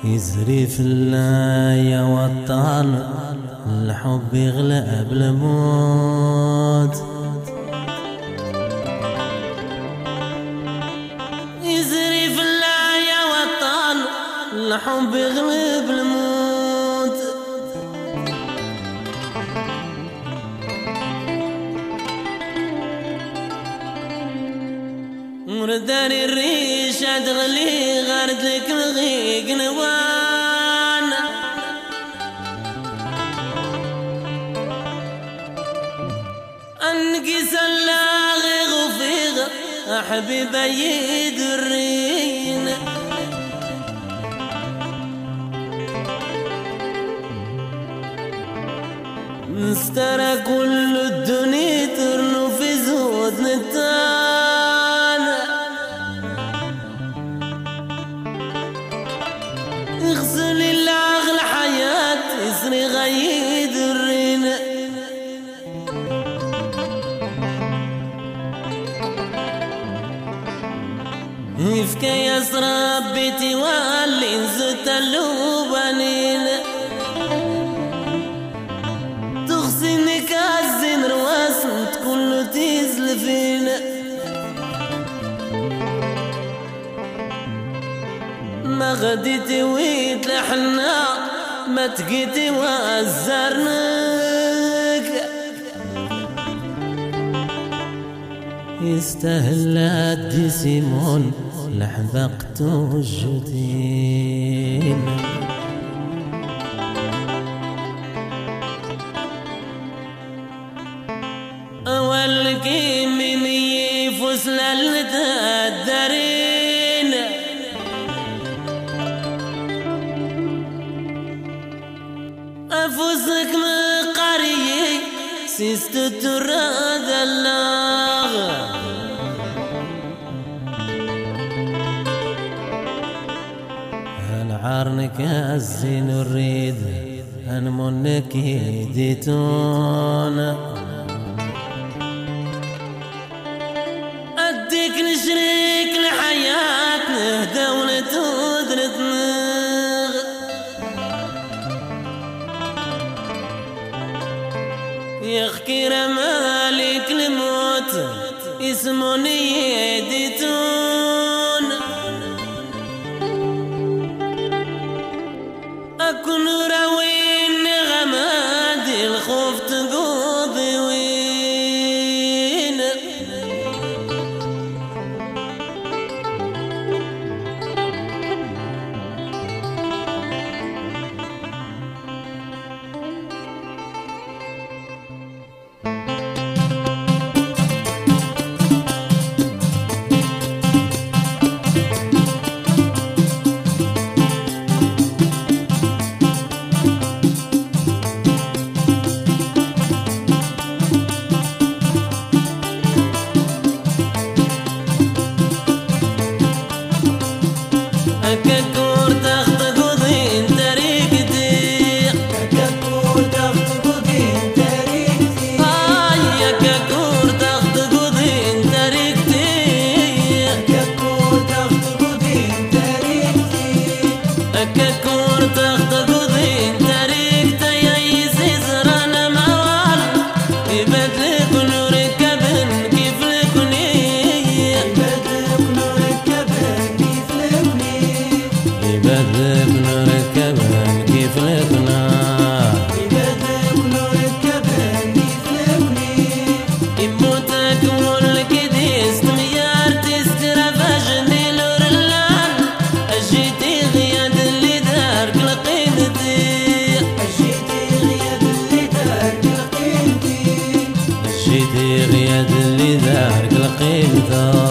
يزري في اللاية والطعن، الحب يغلب الموت. يزري في اللاية والطعن، الحب يغلب الموت. ورداني الريشة تغلي غارد لك الغيق نوان. انقي سلاغي غفيغ حبيبي يدرين. نسترى كل الدنيا ترنو في زود نتان. اغسل العقل الحياة يسري غيد الرين. يفكي يسرى بيتي واللي نزلت اللوبانين. تغسلني كازين رواسن كله تزلفين. ما غديتي ويتلحنا ما تقيتي وازرنك. يستاهل الدي سيمون لحذقت الجدين. أول من يفوس للتدرين. أفوسك مقاري سيست التراد الله. هالعارنك الزين الريد هنمونك يديتون. أديك نشريك الحياة نهدى ونتودرتنا. يخكي رمالك الموت يسموني يديتون. أكون راوين غمادي الخوف تقوضي وين. ككور تخت قضين تريقتي. ككور تخت قضين تريقتي. يا ككور تخت قضين تريقتي. ككور تخت قضين تريقتي. ككور تخت قضين تريقتي. يا يسيزرنا موال يبدلك نورك بن كيف لكني. يبدلك نورك بن كيف لكني. يبدلك نورك بن كيف لكنا. يبدلك نورك بن كيف لكني. يموتك ولك ديست ميار تسترى فاجني لورلان. أجيتي غياد اللي دارك لقيمتي. أجيتي غياد اللي دارك لقيمتي. أجيتي غياد اللي دارك لقيمتي.